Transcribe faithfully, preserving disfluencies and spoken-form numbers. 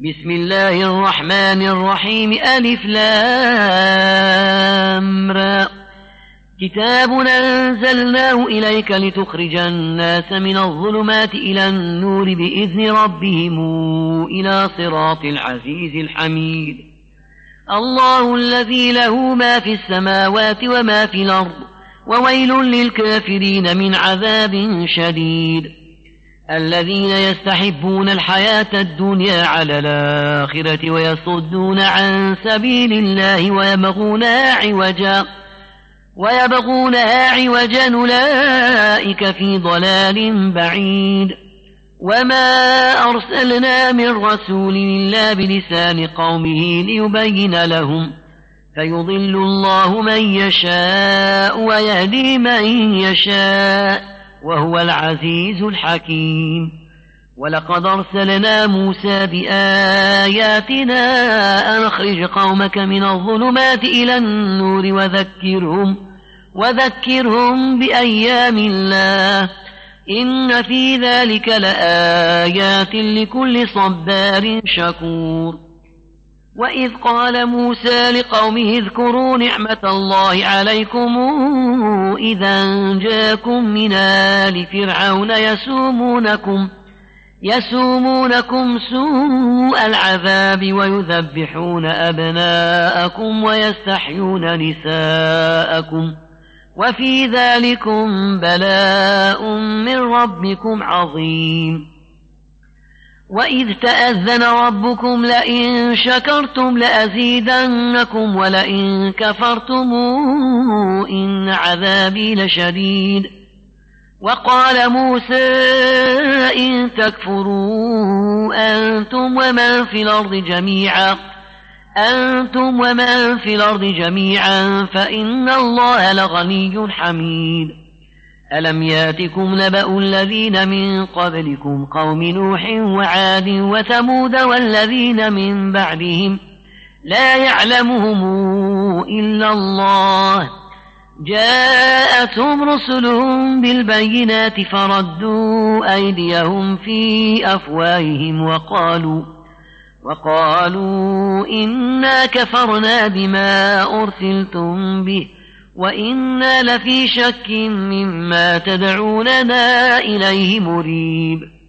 بسم الله الرحمن الرحيم ألف لام را كتاب أنزلناه إليك لتخرج الناس من الظلمات إلى النور بإذن ربهم إلى صراط العزيز الحميد الله الذي له ما في السماوات وما في الأرض وويل للكافرين من عذاب شديد الذين يستحبون الحياة الدنيا على الآخرة ويصدون عن سبيل الله ويبغونها عوجا ويبغونها عوجا أولئك في ضلال بعيد وما أرسلنا من رسول إلا بلسان قومه ليبين لهم فيضل الله من يشاء ويهدي من يشاء وهو العزيز الحكيم ولقد أرسلنا موسى بآياتنا أن أخرج قومك من الظلمات إلى النور وذكرهم, وذكرهم بأيام الله إن في ذلك لآيات لكل صبار شكور وإذ قال موسى لقومه اذكروا نعمة الله عليكم إذا جاءكم من آل فرعون يسومونكم يسومونكم سوء العذاب ويذبحون أبناءكم ويستحيون نساءكم وفي ذلكم بلاء من ربكم عظيم وإذ تأذن ربكم لئن شكرتم لأزيدنكم ولئن كفرتم إن عذابي لشديد وقال موسى إن تكفروا أنتم ومن في الأرض جميعا أنتم ومن في الأرض جميعا فإن الله لغني حميد ألم ياتكم نبأ الذين من قبلكم قوم نوح وعاد وثمود والذين من بعدهم لا يعلمهم إلا الله جاءتهم رسلهم بالبينات فردوا أيديهم في أفواههم وقالوا وقالوا إنا كفرنا بما أرسلتم به وإنا لفي شك مما تدعوننا إليه مريب